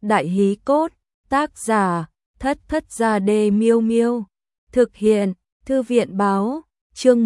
Đại hí cốt, tác giả, Thất Thất Gia Đê Miêu Miêu. Thực hiện, Thư viện báo, chương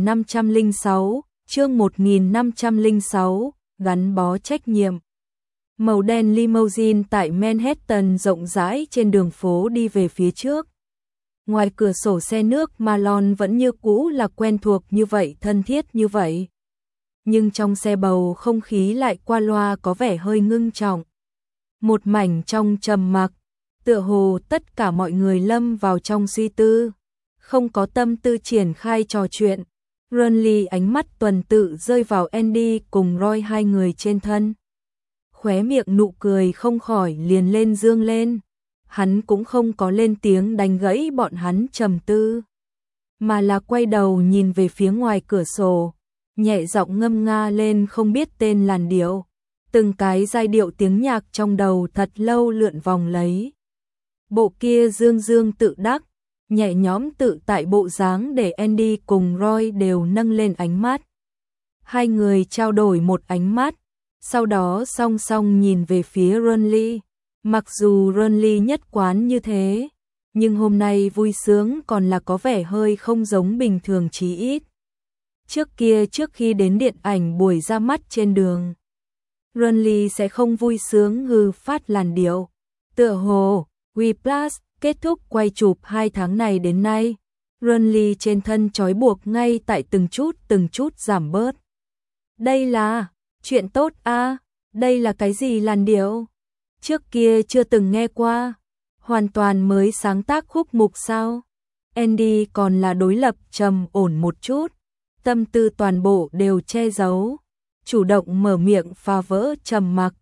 1506, gắn bó trách nhiệm. Màu đen limousine tại Manhattan rộng rãi trên đường phố đi về phía trước. Ngoài cửa sổ xe nước Marlon vẫn như cũ là quen thuộc như vậy, thân thiết như vậy. Nhưng trong xe bầu không khí lại qua loa có vẻ hơi ngưng trọng. Một mảnh trong trầm mặc, tựa hồ tất cả mọi người lâm vào trong suy tư, không có tâm tư triển khai trò chuyện. Ronly ánh mắt tuần tự rơi vào Andy cùng Roy, hai người trên thân. Khóe miệng nụ cười không khỏi liền lên dương lên. Hắn cũng không có lên tiếng đánh gãy bọn hắn trầm tư, mà là quay đầu nhìn về phía ngoài cửa sổ, nhẹ giọng ngâm nga lên không biết tên làn điệu. Từng cái giai điệu tiếng nhạc trong đầu thật lâu lượn vòng lấy. Bộ kia dương dương tự đắc, nhẹ nhõm tự tại bộ dáng để Andy cùng Roy đều nâng lên ánh mắt. Hai người trao đổi một ánh mắt, sau đó song song nhìn về phía Ronly. Mặc dù Ronly nhất quán như thế, nhưng hôm nay vui sướng còn là có vẻ hơi không giống bình thường chí ít. Trước kia trước khi đến điện ảnh buổi ra mắt trên đường, Ronly sẽ không vui sướng hư phát làn điệu. Tựa hồ, Whiplash kết thúc quay chụp 2 tháng này đến nay, Ronly trên thân trói buộc ngay tại từng chút giảm bớt. Đây là chuyện tốt à, đây là cái gì làn điệu? Trước kia chưa từng nghe qua, hoàn toàn mới sáng tác khúc mục sao? Andy còn là đối lập trầm ổn một chút, tâm tư toàn bộ đều che giấu, chủ động mở miệng phá vỡ trầm mặc.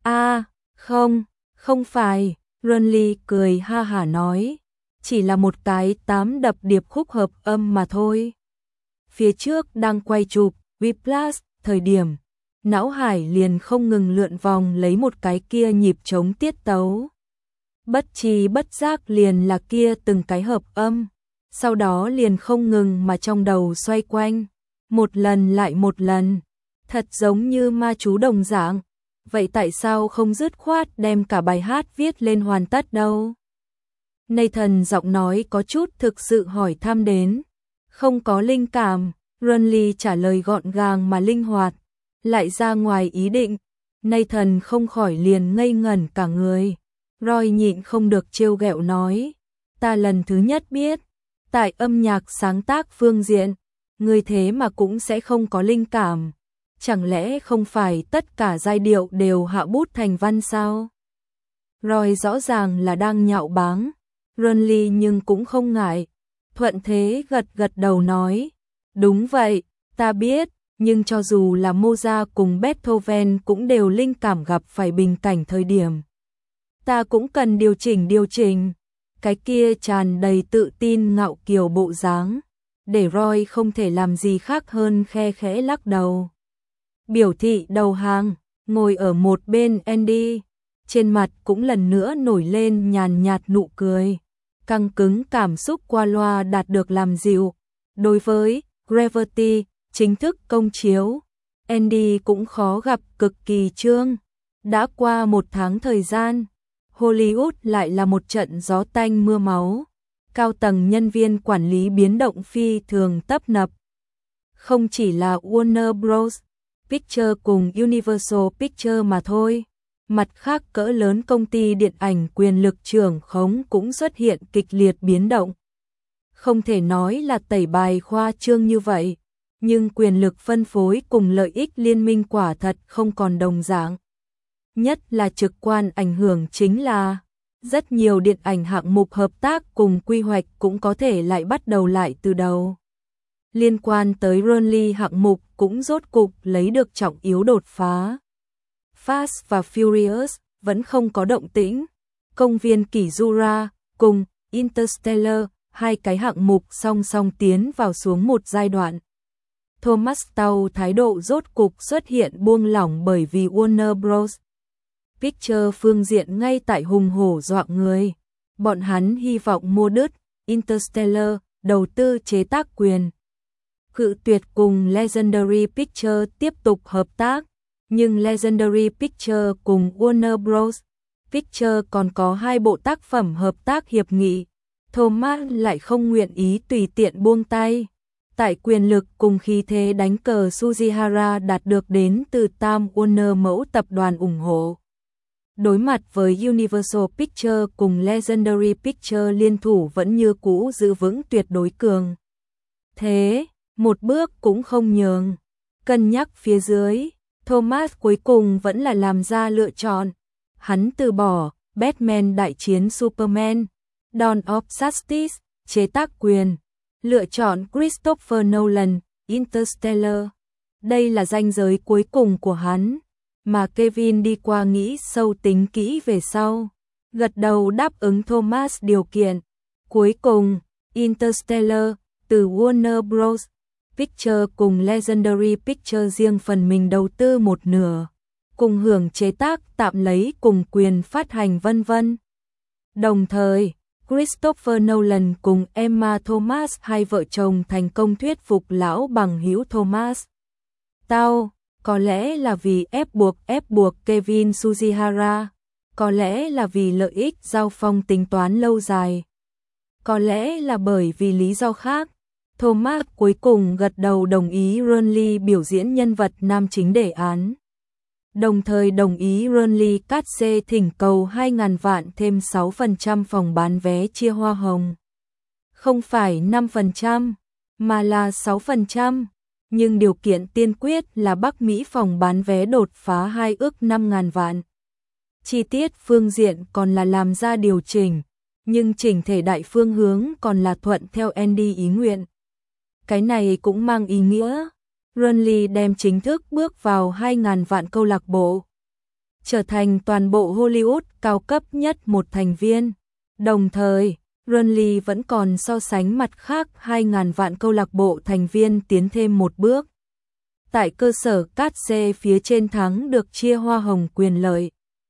Không phải, Ronly cười ha hả nói, chỉ là một cái 8 đập điệp khúc hợp âm mà thôi. Phía trước đang quay chụp Whiplash thời điểm, não hải liền không ngừng lượn vòng lấy một cái kia nhịp trống tiết tấu. Bất tri bất giác liền là kia từng cái hợp âm, sau đó liền không ngừng mà trong đầu xoay quanh, một lần lại một lần, thật giống như ma chú đồng dạng. Vậy tại sao không dứt khoát đem cả bài hát viết lên hoàn tất đâu? Nathan giọng nói có chút thực sự hỏi thăm đến. Không có linh cảm, Ronly trả lời gọn gàng mà linh hoạt, lại ra ngoài ý định. Nathan không khỏi liền ngây ngẩn cả người. Roy nhịn không được trêu ghẹo nói, ta lần thứ nhất biết, tại âm nhạc sáng tác phương diện, người thế mà cũng sẽ không có linh cảm. Chẳng lẽ không phải tất cả giai điệu đều hạ bút thành văn sao? Roy rõ ràng là đang nhạo báng Ronly nhưng cũng không ngại, thuận thế gật đầu nói, đúng vậy, ta biết, nhưng cho dù là Mozart cùng Beethoven cũng đều linh cảm gặp phải bình cảnh thời điểm. Ta cũng cần điều chỉnh, cái kia tràn đầy tự tin ngạo kiều bộ dáng, để Roy không thể làm gì khác hơn khe khẽ lắc đầu. Biểu thị đầu hàng, ngồi ở một bên Andy, trên mặt cũng lần nữa nổi lên nhàn nhạt nụ cười, căng cứng cảm xúc qua loa đạt được làm dịu. Đối với Gravity chính thức công chiếu, Andy cũng khó gặp cực kỳ trương. Đã qua 1 tháng thời gian, Hollywood lại là một trận gió tanh mưa máu, cao tầng nhân viên quản lý biến động phi thường tấp nập. Không chỉ là Warner Bros. Pictures cùng Universal Pictures mà thôi, mặt khác cỡ lớn công ty điện ảnh quyền lực trưởng khống cũng xuất hiện kịch liệt biến động. Không thể nói là tẩy bài khoa trương như vậy, nhưng quyền lực phân phối cùng lợi ích liên minh quả thật không còn đồng dạng. Nhất là trực quan ảnh hưởng chính là rất nhiều điện ảnh hạng mục hợp tác cùng quy hoạch cũng có thể lại bắt đầu lại từ đầu. Liên quan tới Ronly hạng mục cũng rốt cục lấy được trọng yếu đột phá. Fast và Furious vẫn không có động tĩnh. Công viên Kỷ Jura cùng Interstellar, hai cái hạng mục song song tiến vào xuống một giai đoạn. Thomas Tau thái độ rốt cục xuất hiện buông lỏng bởi vì Warner Bros. Pictures phương diện ngay tại hùng hổ dọa người. Bọn hắn hy vọng mua đứt Interstellar đầu tư chế tác quyền. Cự tuyệt cùng Legendary Pictures tiếp tục hợp tác, nhưng Legendary Pictures cùng Warner Bros. Pictures còn có 2 bộ tác phẩm hợp tác hiệp nghị. Thomas lại không nguyện ý tùy tiện buông tay. Tại quyền lực cùng khí thế đánh cờ Sugihara đạt được đến từ Time Warner mẫu tập đoàn ủng hộ. Đối mặt với Universal Pictures cùng Legendary Pictures liên thủ vẫn như cũ giữ vững tuyệt đối cường. Thế, một bước cũng không nhường. Cân nhắc phía dưới, Thomas cuối cùng vẫn là làm ra lựa chọn. Hắn từ bỏ Batman đại chiến Superman, Dawn of Justice, chế tác quyền, lựa chọn Christopher Nolan, Interstellar. Đây là ranh giới cuối cùng của hắn, mà Kevin đi qua nghĩ sâu tính kỹ về sau, gật đầu đáp ứng Thomas điều kiện. Cuối cùng, Interstellar từ Warner Bros. Pictures cùng Legendary Pictures riêng phần mình đầu tư một nửa, cùng hưởng chế tác tạm lấy cùng quyền phát hành vân vân. Đồng thời, Christopher Nolan cùng Emma Thomas hai vợ chồng thành công thuyết phục lão bằng hữu Thomas. Có lẽ là vì ép buộc Kevin Sugihara, có lẽ là vì lợi ích giao phong tính toán lâu dài, có lẽ là bởi vì lý do khác. Thomas cuối cùng gật đầu đồng ý Ronly biểu diễn nhân vật nam chính đề án. Đồng thời đồng ý Ronly Katse thỉnh cầu 2.000 vạn thêm 6% phòng bán vé chia hoa hồng. Không phải 5%, mà là 6%. Nhưng điều kiện tiên quyết là Bắc Mỹ phòng bán vé đột phá 2 ước 5.000 vạn. Chi tiết phương diện còn là làm ra điều chỉnh, nhưng chỉnh thể đại phương hướng còn là thuận theo Andy ý nguyện. Cái này cũng mang ý nghĩa, Ronly đem chính thức bước vào 2.000 vạn câu lạc bộ, trở thành toàn bộ Hollywood cao cấp nhất một thành viên. Đồng thời, Ronly vẫn còn so sánh mặt khác 2.000 vạn câu lạc bộ thành viên tiến thêm một bước. Tại cơ sở Katse phía trên thắng được chia hoa hồng quyền lợi.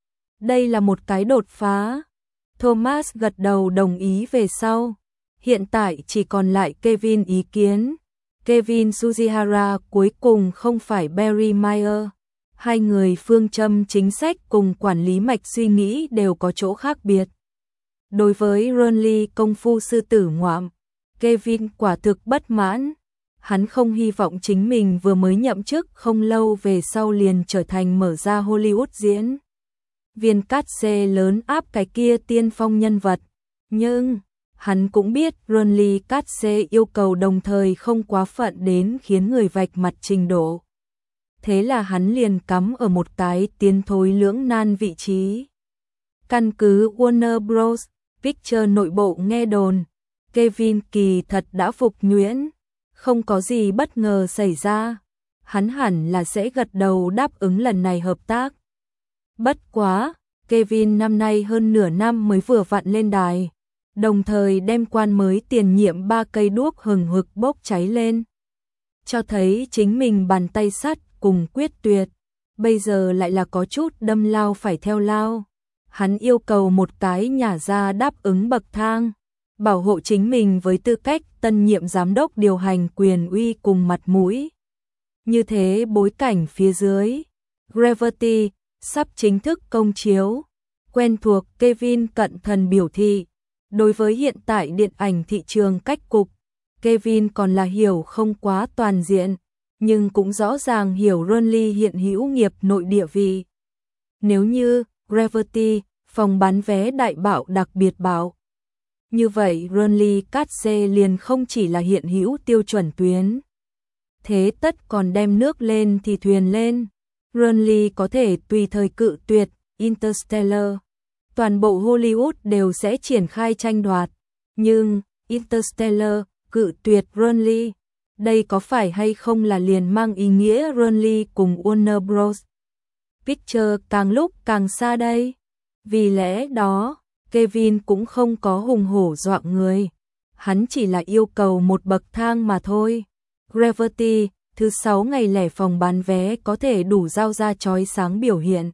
Đây là một cái đột phá. Thomas gật đầu đồng ý về sau. Hiện tại chỉ còn lại Kevin ý kiến. Kevin Sugihara cuối cùng không phải Barry Meyer. Hai người phương châm chính sách cùng quản lý mạch suy nghĩ đều có chỗ khác biệt. Đối với Ronly công phu sư tử ngoạm, Kevin quả thực bất mãn. Hắn không hy vọng chính mình vừa mới nhậm chức không lâu về sau liền trở thành mở ra Hollywood diễn viên Katse lớn áp cái kia tiên phong nhân vật. Nhưng hắn cũng biết Ronly Katse yêu cầu đồng thời không quá phận đến khiến người vạch mặt trình độ. Thế là hắn liền cắm ở một cái tiến thối lưỡng nan vị trí. Căn cứ Warner Bros. Pictures nội bộ nghe đồn, Kevin kỳ thật đã phục nhuyễn, không có gì bất ngờ xảy ra. Hắn hẳn là sẽ gật đầu đáp ứng lần này hợp tác. Bất quá, Kevin năm nay hơn nửa năm mới vừa vặn lên đài, đồng thời đem quan mới tiền nhiệm 3 cây đuốc hừng hực bốc cháy lên. Cho thấy chính mình bàn tay sắt cùng quyết tuyệt, bây giờ lại là có chút đâm lao phải theo lao. Hắn yêu cầu một cái nhả ra đáp ứng bậc thang, bảo hộ chính mình với tư cách tân nhiệm giám đốc điều hành quyền uy cùng mặt mũi. Như thế bối cảnh phía dưới, Gravity sắp chính thức công chiếu. Quen thuộc Kevin cẩn thận biểu thị, đối với hiện tại điện ảnh thị trường cách cục, Kevin còn là hiểu không quá toàn diện, nhưng cũng rõ ràng hiểu Ronly hiện hữu nghiệp nội địa vị. Nếu như Gravity, phòng bán vé đại bạo đặc biệt bạo, như vậy Ronly Katse liền không chỉ là hiện hữu tiêu chuẩn tuyến. Thế tất còn đem nước lên thì thuyền lên. Ronly có thể tùy thời cự tuyệt Interstellar. Toàn bộ Hollywood đều sẽ triển khai tranh đoạt. Nhưng Interstellar cự tuyệt Ronly. Đây có phải hay không là liền mang ý nghĩa Ronly cùng Warner Bros. Pictures càng lúc càng xa đây? Vì lẽ đó, Kevin cũng không có hùng hổ dọa người. Hắn chỉ là yêu cầu một bậc thang mà thôi. Gravity, thứ 6 ngày lẻ phòng bán vé có thể đủ giao ra chói sáng biểu hiện.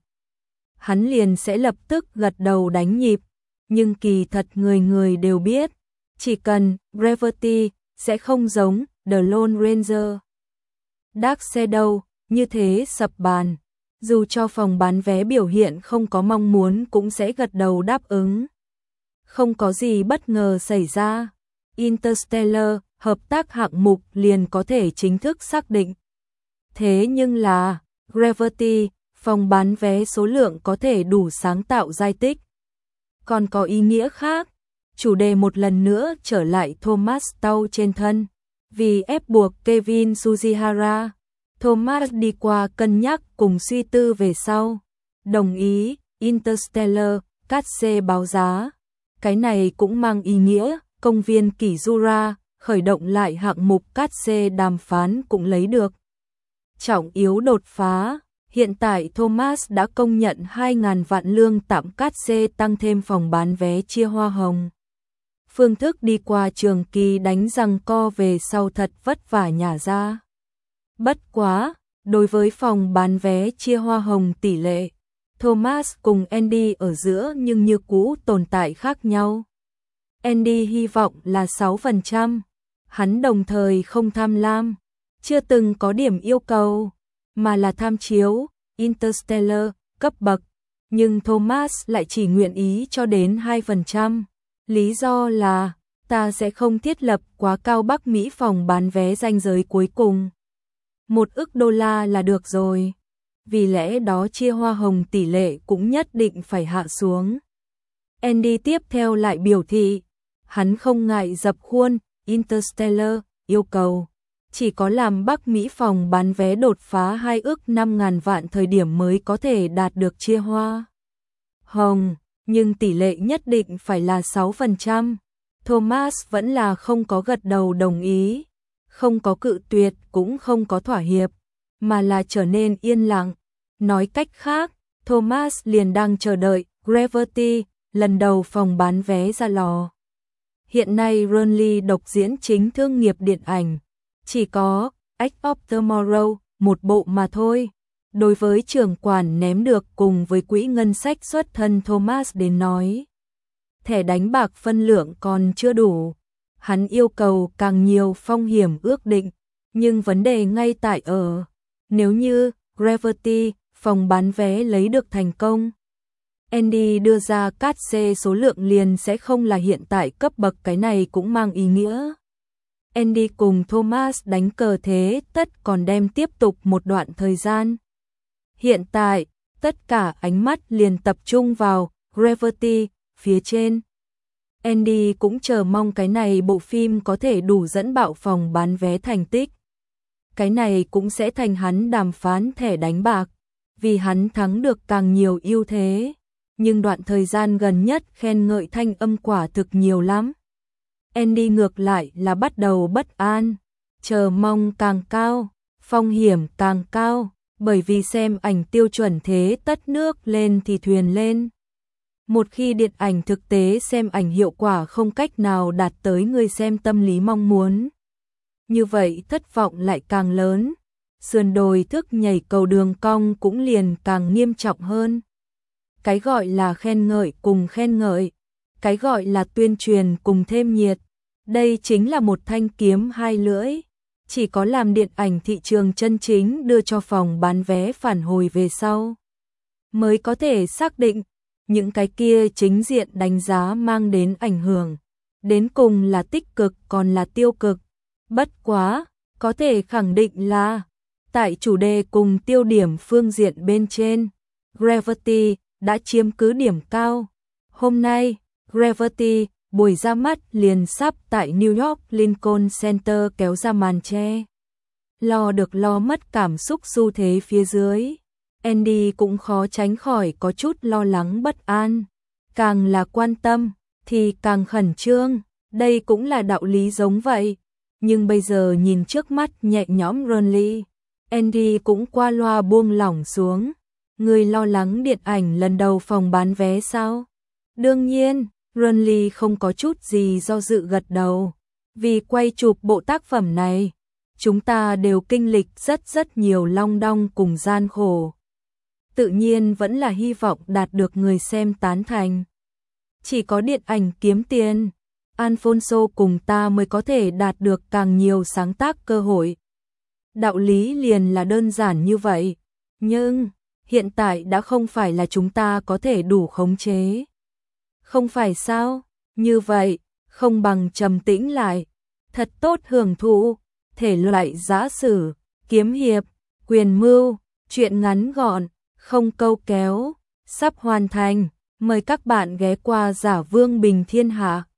Hắn liền sẽ lập tức gật đầu đánh nhịp. Nhưng kỳ thật người người đều biết, chỉ cần Gravity sẽ không giống The Lone Ranger, Dark Shadow như thế sập bàn. Dù cho phòng bán vé biểu hiện không có mong muốn cũng sẽ gật đầu đáp ứng. Không có gì bất ngờ xảy ra. Interstellar, hợp tác hạng mục liền có thể chính thức xác định. Thế nhưng là, Gravity, phòng bán vé số lượng có thể đủ sáng tạo giai tích. Còn có ý nghĩa khác, chủ đề một lần nữa trở lại Thomas Tau trên thân. Vì ép buộc Kevin Sujihara, Thomas đi qua cân nhắc cùng suy tư về sau. Đồng ý, Interstellar, Katse báo giá. Cái này cũng mang ý nghĩa, công viên Kỷ Jura, khởi động lại hạng mục Katse đàm phán cũng lấy được. Trọng yếu đột phá, hiện tại Thomas đã công nhận 2.000 vạn lương tạm Katse tăng thêm phòng bán vé chia hoa hồng. Phương thức đi qua trường kỳ đánh răng co về sau thật vất vả nhả ra. Bất quá, đối với phòng bán vé chia hoa hồng tỷ lệ, Thomas cùng Andy ở giữa nhưng như cũ tồn tại khác nhau. Andy hy vọng là 6%, hắn đồng thời không tham lam, chưa từng có điểm yêu cầu, mà là tham chiếu, Interstellar, cấp bậc, nhưng Thomas lại chỉ nguyện ý cho đến 2%. Lý do là, ta sẽ không thiết lập quá cao Bắc Mỹ phòng bán vé ranh giới cuối cùng. $1 ức là được rồi. Vì lẽ đó chia hoa hồng tỷ lệ cũng nhất định phải hạ xuống. Andy tiếp theo lại biểu thị, hắn không ngại dập khuôn, Interstellar, yêu cầu. Chỉ có làm Bắc Mỹ phòng bán vé đột phá 2 ức 5.000 vạn thời điểm mới có thể đạt được chia hoa hồng, nhưng tỷ lệ nhất định phải là 6%. Thomas vẫn là không có gật đầu đồng ý, không có cự tuyệt cũng không có thỏa hiệp, mà là trở nên yên lặng. Nói cách khác, Thomas liền đang chờ đợi Gravity, lần đầu phòng bán vé ra lò. Hiện nay Burnley độc diễn chính thương nghiệp điện ảnh, chỉ có Edge of Tomorrow, một bộ mà thôi. Đối với trưởng quản ném được cùng với quỹ ngân sách xuất thân Thomas đến nói, thẻ đánh bạc phân lượng còn chưa đủ. Hắn yêu cầu càng nhiều phong hiểm ước định, nhưng vấn đề ngay tại ở, nếu như Gravity, phòng bán vé lấy được thành công, Andy đưa ra Katse số lượng liền sẽ không là hiện tại cấp bậc, cái này cũng mang ý nghĩa Andy cùng Thomas đánh cờ thế tất còn đem tiếp tục một đoạn thời gian. Hiện tại, tất cả ánh mắt liền tập trung vào Gravity phía trên. Andy cũng chờ mong cái này bộ phim có thể đủ dẫn bạo phòng bán vé thành tích. Cái này cũng sẽ thành hắn đàm phán thẻ đánh bạc, vì hắn thắng được càng nhiều ưu thế. Nhưng đoạn thời gian gần nhất khen ngợi thanh âm quả thực nhiều lắm. Andy ngược lại là bắt đầu bất an, chờ mong càng cao, phong hiểm càng cao, bởi vì xem ảnh tiêu chuẩn thế tất nước lên thì thuyền lên. Một khi điện ảnh thực tế xem ảnh hiệu quả không cách nào đạt tới người xem tâm lý mong muốn, như vậy thất vọng lại càng lớn, sườn đồi thức nhảy cầu đường cong cũng liền càng nghiêm trọng hơn. Cái gọi là khen ngợi cùng khen ngợi, cái gọi là tuyên truyền cùng thêm nhiệt, đây chính là một thanh kiếm hai lưỡi. Chỉ có làm điện ảnh thị trường chân chính đưa cho phòng bán vé phản hồi về sau, mới có thể xác định những cái kia chính diện đánh giá mang đến ảnh hưởng, đến cùng là tích cực còn là tiêu cực. Bất quá, có thể khẳng định là, tại chủ đề cùng tiêu điểm phương diện bên trên, Gravity đã chiếm cứ điểm cao. Hôm nay, Gravity, buổi ra mắt liền sắp tại New York Lincoln Center kéo ra màn che. Lo được lo mất cảm xúc xu thế phía dưới. Andy cũng khó tránh khỏi có chút lo lắng bất an. Càng là quan tâm, thì càng khẩn trương. Đây cũng là đạo lý giống vậy. Nhưng bây giờ nhìn trước mắt nhẹ nhõm Burnley, Andy cũng qua loa buông lỏng xuống. Người lo lắng điện ảnh lần đầu phòng bán vé sao? Đương nhiên, Burnley không có chút gì do dự gật đầu. Vì quay chụp bộ tác phẩm này, chúng ta đều kinh lịch rất nhiều long đong cùng gian khổ. Tự nhiên vẫn là hy vọng đạt được người xem tán thành. Chỉ có điện ảnh kiếm tiền, Alfonso cùng ta mới có thể đạt được càng nhiều sáng tác cơ hội. Đạo lý liền là đơn giản như vậy. Nhưng, hiện tại đã không phải là chúng ta có thể đủ khống chế. Không phải sao? Như vậy, không bằng trầm tĩnh lại, thật tốt hưởng thụ, thể loại giã sử, kiếm hiệp, quyền mưu, truyện ngắn gọn, không câu kéo, sắp hoàn thành, mời các bạn ghé qua Giả Vương Bình Thiên Hạ.